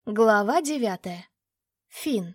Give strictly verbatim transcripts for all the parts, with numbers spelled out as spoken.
Глава девятая. Финн.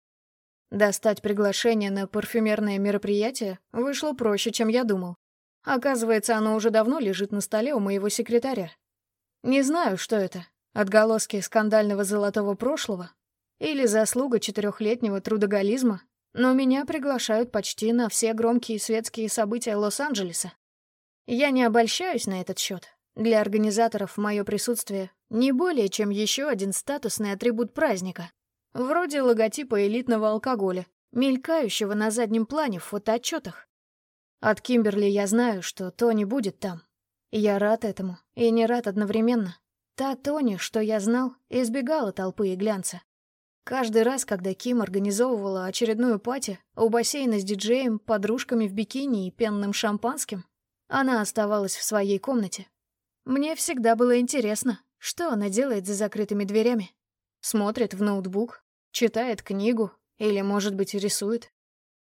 Достать приглашение на парфюмерное мероприятие вышло проще, чем я думал. Оказывается, оно уже давно лежит на столе у моего секретаря. Не знаю, что это — отголоски скандального золотого прошлого или заслуга четырехлетнего трудоголизма, но меня приглашают почти на все громкие светские события Лос-Анджелеса. Я не обольщаюсь на этот счет. Для организаторов мое присутствие не более чем еще один статусный атрибут праздника, вроде логотипа элитного алкоголя, мелькающего на заднем плане в фотоотчетах. От Кимберли я знаю, что Тони будет там. Я рад этому и не рад одновременно. Та Тони, что я знал, избегала толпы и глянца. Каждый раз, когда Ким организовывала очередную пати у бассейна с диджеем, подружками в бикини и пенным шампанским, она оставалась в своей комнате. Мне всегда было интересно, что она делает за закрытыми дверями. Смотрит в ноутбук, читает книгу или, может быть, рисует.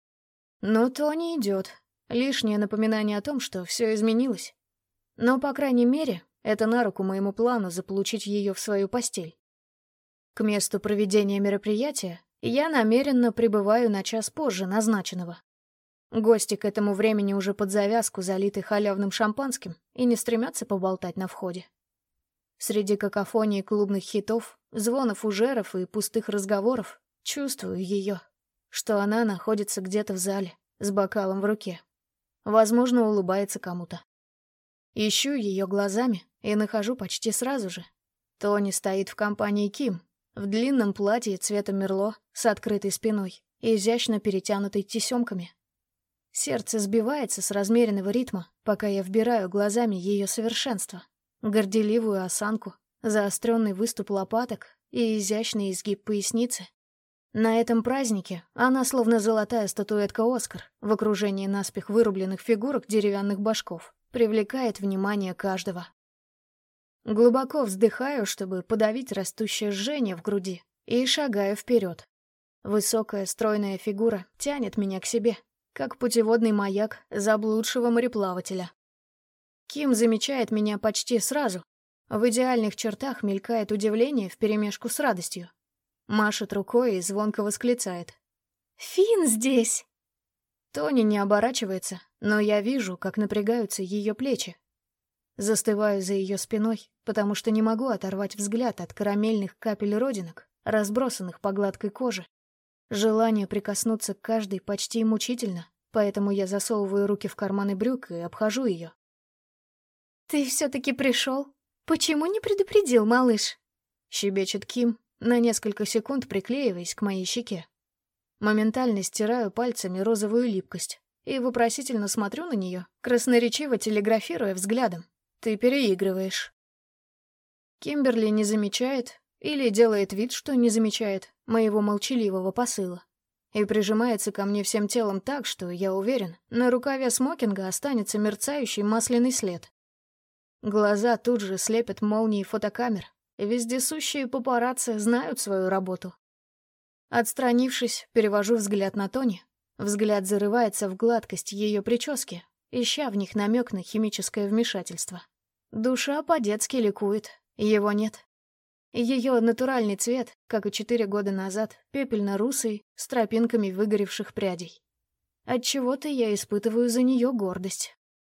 Но Тони идет. Лишнее напоминание о том, что все изменилось. Но, по крайней мере, это на руку моему плану заполучить ее в свою постель. К месту проведения мероприятия я намеренно прибываю на час позже назначенного. Гости к этому времени уже под завязку залиты халявным шампанским и не стремятся поболтать на входе. Среди какофонии клубных хитов, звона фужеров и пустых разговоров чувствую ее, что она находится где-то в зале, с бокалом в руке. Возможно, улыбается кому-то. Ищу ее глазами и нахожу почти сразу же. Тони стоит в компании Ким, в длинном платье цвета мерло, с открытой спиной, изящно перетянутой тесемками. Сердце сбивается с размеренного ритма, пока я вбираю глазами ее совершенство. Горделивую осанку, заостренный выступ лопаток и изящный изгиб поясницы. На этом празднике она словно золотая статуэтка Оскар в окружении наспех вырубленных фигурок деревянных башков, привлекает внимание каждого. Глубоко вздыхаю, чтобы подавить растущее жжение в груди, и шагаю вперед. Высокая стройная фигура тянет меня к себе, как путеводный маяк заблудшего мореплавателя. Ким замечает меня почти сразу. В идеальных чертах мелькает удивление вперемешку с радостью. Машет рукой и звонко восклицает: «Финн здесь!» Тони не оборачивается, но я вижу, как напрягаются ее плечи. Застываю за ее спиной, потому что не могу оторвать взгляд от карамельных капель родинок, разбросанных по гладкой коже. Желание прикоснуться к каждой почти мучительно, поэтому я засовываю руки в карманы брюк и обхожу ее. «Ты все-таки пришел? Почему не предупредил, малыш?» — щебечет Ким, на несколько секунд приклеиваясь к моей щеке. Моментально стираю пальцами розовую липкость и вопросительно смотрю на нее, красноречиво телеграфируя взглядом. «Ты переигрываешь». Кимберли не замечает или делает вид, что не замечает моего молчаливого посыла, и прижимается ко мне всем телом так, что, я уверен, на рукаве смокинга останется мерцающий масляный след. Глаза тут же слепят молнии фотокамер, и вездесущие папарацци знают свою работу. Отстранившись, перевожу взгляд на Тони. Взгляд зарывается в гладкость ее прически, ища в них намек на химическое вмешательство. Душа по-детски ликует, его нет. Ее натуральный цвет, как и четыре года назад, пепельно-русый, с тропинками выгоревших прядей. Отчего-то я испытываю за нее гордость.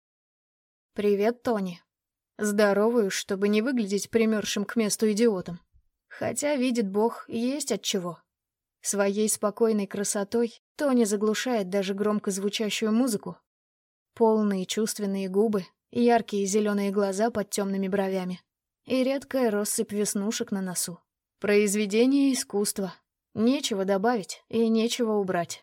«Привет, Тони». Здороваюсь, чтобы не выглядеть примершим к месту идиотом. Хотя, видит Бог, есть отчего. Своей спокойной красотой Тони заглушает даже громко звучащую музыку. Полные чувственные губы, яркие зеленые глаза под темными бровями и редкая россыпь веснушек на носу. Произведение искусства. Нечего добавить и нечего убрать.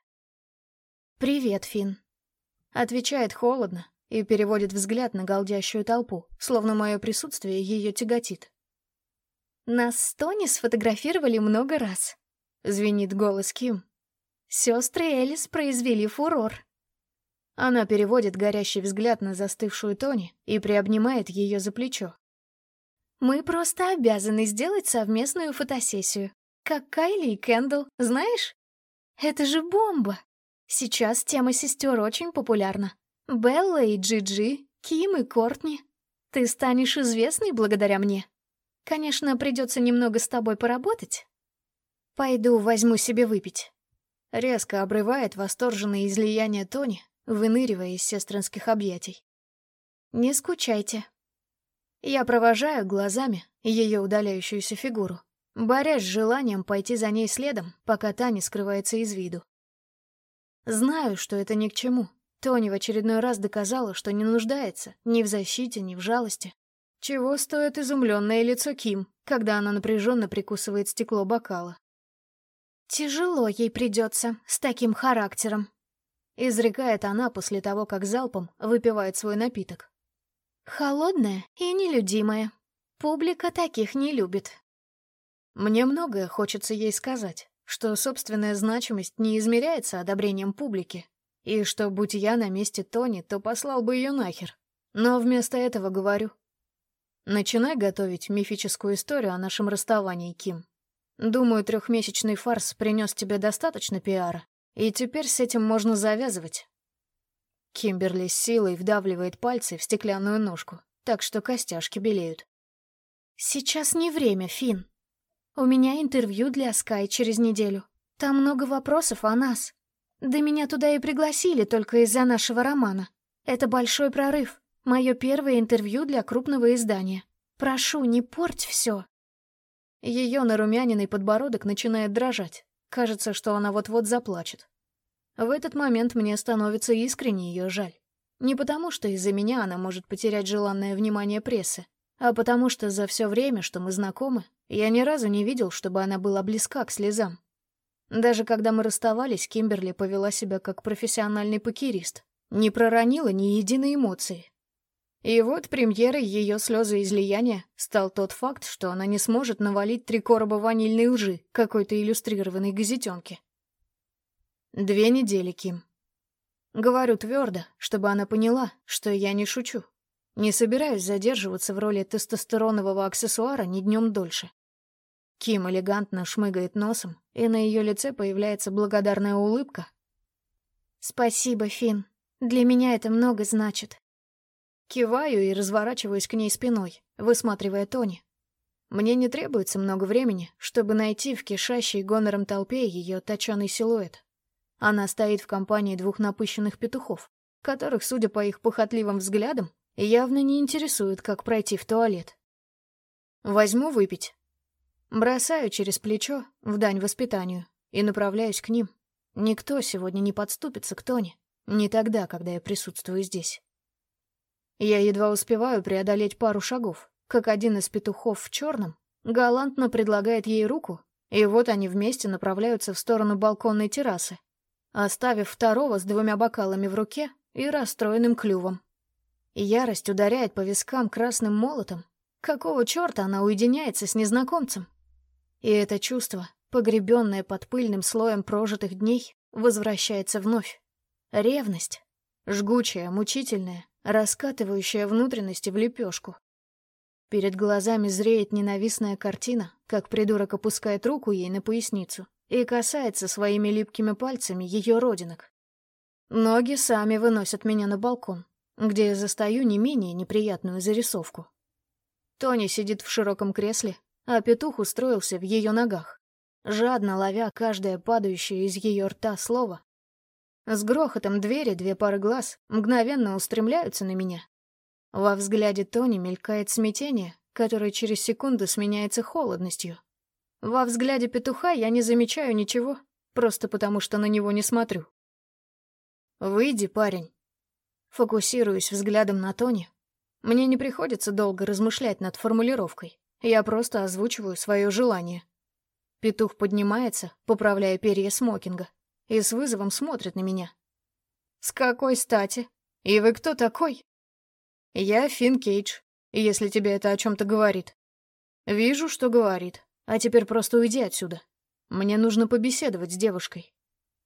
«Привет, Финн», — отвечает холодно и переводит взгляд на галдящую толпу, словно мое присутствие ее тяготит. «Нас с Тони сфотографировали много раз», — звенит голос Ким. «Сестры Элис произвели фурор». Она переводит горящий взгляд на застывшую Тони и приобнимает ее за плечо. «Мы просто обязаны сделать совместную фотосессию, как Кайли и Кендалл, знаешь? Это же бомба! Сейчас тема сестер очень популярна. Белла и Джи-Джи, Ким и Кортни. Ты станешь известной благодаря мне». Конечно, придется немного с тобой поработать. Пойду возьму себе выпить. Резко обрывает восторженное излияние Тони, выныривая из сестринских объятий. Не скучайте. Я провожаю глазами ее удаляющуюся фигуру, борясь с желанием пойти за ней следом, пока та не скрывается из виду. Знаю, что это ни к чему. Тони в очередной раз доказала, что не нуждается ни в защите, ни в жалости. Чего стоит изумленное лицо Ким, когда она напряженно прикусывает стекло бокала. «Тяжело ей придется с таким характером», — изрекает она после того, как залпом выпивает свой напиток. «Холодная и нелюдимая. Публика таких не любит». Мне многое хочется ей сказать, что собственная значимость не измеряется одобрением публики, и что, будь я на месте Тони, то послал бы ее нахер. Но вместо этого говорю: начинай готовить мифическую историю о нашем расставании, Ким. Думаю, трехмесячный фарс принес тебе достаточно пиара, и теперь с этим можно завязывать. Кимберли с силой вдавливает пальцы в стеклянную ножку, так что костяшки белеют. «Сейчас не время, Финн. У меня интервью для Sky через неделю. Там много вопросов о нас. Да меня туда и пригласили только из-за нашего романа. Это большой прорыв. Мое первое интервью для крупного издания. Прошу, не порть все». Ее нарумяненный подбородок начинает дрожать. Кажется, что она вот-вот заплачет. В этот момент мне становится искренне ее жаль. Не потому, что из-за меня она может потерять желанное внимание прессы, а потому что за все время, что мы знакомы, я ни разу не видел, чтобы она была близка к слезам. Даже когда мы расставались, Кимберли повела себя как профессиональный покерист, не проронила ни единой эмоции. И вот премьерой ее слезоизлияния стал тот факт, что она не сможет навалить три короба ванильной лжи какой-то иллюстрированной газетенке. Две недели, Ким. Говорю твердо, чтобы она поняла, что я не шучу. Не собираюсь задерживаться в роли тестостеронового аксессуара ни днем дольше. Ким элегантно шмыгает носом, и на ее лице появляется благодарная улыбка. «Спасибо, Финн. Для меня это много значит». Киваю и разворачиваюсь к ней спиной, высматривая Тони. Мне не требуется много времени, чтобы найти в кишащей гонором толпе ее точеный силуэт. Она стоит в компании двух напыщенных петухов, которых, судя по их похотливым взглядам, явно не интересует, как пройти в туалет. Возьму выпить. Бросаю через плечо, в дань воспитанию, и направляюсь к ним. Никто сегодня не подступится к Тони, не тогда, когда я присутствую здесь. Я едва успеваю преодолеть пару шагов, как один из петухов в черном галантно предлагает ей руку, и вот они вместе направляются в сторону балконной террасы, оставив второго с двумя бокалами в руке и расстроенным клювом. Ярость ударяет по вискам красным молотом. Какого черта она уединяется с незнакомцем? И это чувство, погребенное под пыльным слоем прожитых дней, возвращается вновь. Ревность. Жгучая, мучительная, раскатывающая внутренности в лепешку. Перед глазами зреет ненавистная картина, как придурок опускает руку ей на поясницу и касается своими липкими пальцами ее родинок. Ноги сами выносят меня на балкон, где я застаю не менее неприятную зарисовку. Тони сидит в широком кресле, а петух устроился в ее ногах, жадно ловя каждое падающее из ее рта слово. С грохотом двери две пары глаз мгновенно устремляются на меня. Во взгляде Тони мелькает смятение, которое через секунду сменяется холодностью. Во взгляде петуха я не замечаю ничего, просто потому что на него не смотрю. «Выйди, парень». Фокусируюсь взглядом на Тони. Мне не приходится долго размышлять над формулировкой. Я просто озвучиваю свое желание. Петух поднимается, поправляя перья смокинга, и с вызовом смотрит на меня. «С какой стати? И вы кто такой?» «Я Финн Кейдж, если тебе это о чем-то говорит». «Вижу, что говорит. А теперь просто уйди отсюда. Мне нужно побеседовать с девушкой».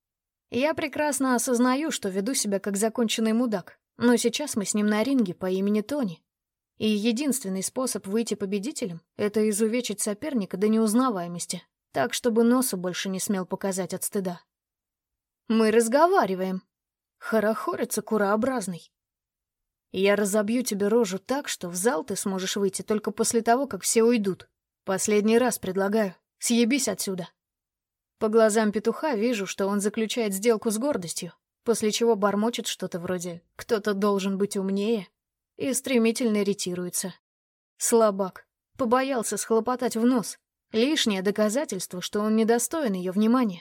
Я прекрасно осознаю, что веду себя как законченный мудак, но сейчас мы с ним на ринге по имени Тони. И единственный способ выйти победителем — это изувечить соперника до неузнаваемости, так, чтобы носу больше не смел показать от стыда. «Мы разговариваем», — хорохорится курообразный. Я разобью тебе рожу так, что в зал ты сможешь выйти только после того, как все уйдут. Последний раз предлагаю. Съебись отсюда». По глазам петуха вижу, что он заключает сделку с гордостью, после чего бормочет что-то вроде «кто-то должен быть умнее» и стремительно ретируется. Слабак. Побоялся схлопотать в нос. Лишнее доказательство, что он недостоин ее внимания.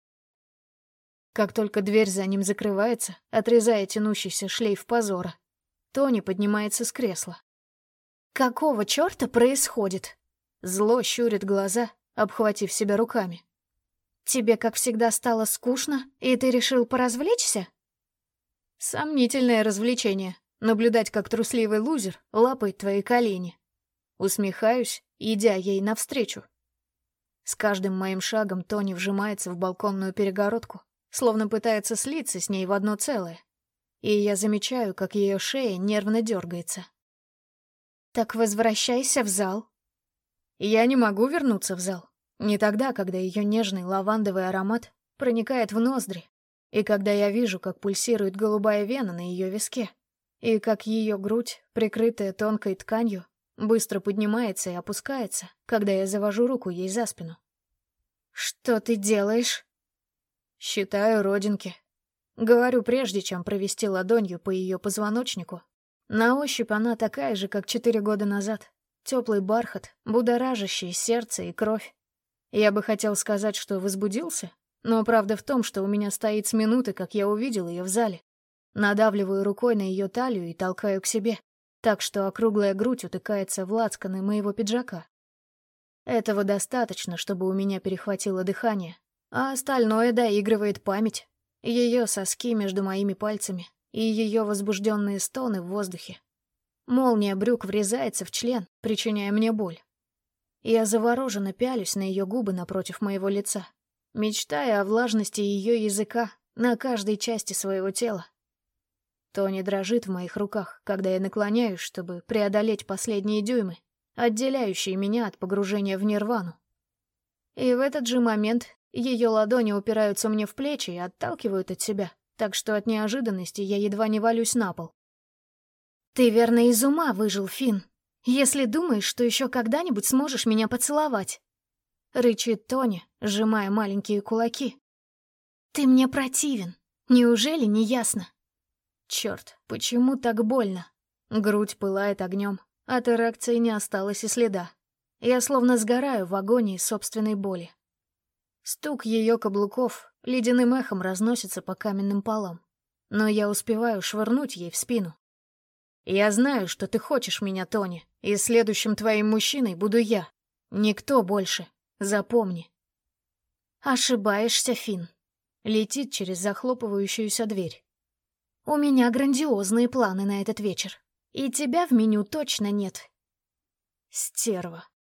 Как только дверь за ним закрывается, отрезая тянущийся шлейф позора, Тони поднимается с кресла. «Какого черта происходит?» Зло щурит глаза, обхватив себя руками. «Тебе, как всегда, стало скучно, и ты решил поразвлечься?» Сомнительное развлечение — наблюдать, как трусливый лузер лапает твои колени. Усмехаюсь, идя ей навстречу. С каждым моим шагом Тони вжимается в балконную перегородку, словно пытается слиться с ней в одно целое. И я замечаю, как ее шея нервно дергается. «Так возвращайся в зал». Я не могу вернуться в зал. Не тогда, когда ее нежный лавандовый аромат проникает в ноздри, и когда я вижу, как пульсирует голубая вена на ее виске, и как ее грудь, прикрытая тонкой тканью, быстро поднимается и опускается, когда я завожу руку ей за спину. «Что ты делаешь?» «Считаю родинки». Говорю, прежде чем провести ладонью по ее позвоночнику. На ощупь она такая же, как четыре года назад. Теплый бархат, будоражащий сердце и кровь. Я бы хотел сказать, что возбудился, но правда в том, что у меня стоит с минуты, как я увидел ее в зале. Надавливаю рукой на ее талию и толкаю к себе, так что округлая грудь утыкается в лацканы моего пиджака. Этого достаточно, чтобы у меня перехватило дыхание, а остальное доигрывает память. Ее соски между моими пальцами и ее возбужденные стоны в воздухе. Молния брюк врезается в член, причиняя мне боль. Я завороженно пялюсь на ее губы напротив моего лица, мечтая о влажности ее языка на каждой части своего тела. Тони дрожит в моих руках, когда я наклоняюсь, чтобы преодолеть последние дюймы, отделяющие меня от погружения в нирвану. И в этот же момент ее ладони упираются мне в плечи и отталкивают от себя, так что от неожиданности я едва не валюсь на пол. «Ты верно из ума выжил, Финн, если думаешь, что еще когда-нибудь сможешь меня поцеловать!» — рычит Тони, сжимая маленькие кулаки. «Ты мне противен. Неужели не ясно?» Черт, почему так больно? Грудь пылает огнем, от эрекции не осталось и следа. Я словно сгораю в агонии собственной боли. Стук ее каблуков ледяным эхом разносится по каменным полам, но я успеваю швырнуть ей в спину. «Я знаю, что ты хочешь меня, Тони, и следующим твоим мужчиной буду я. Никто больше. Запомни». «Ошибаешься, Финн», — летит через захлопывающуюся дверь. «У меня грандиозные планы на этот вечер, и тебя в меню точно нет». Стерва.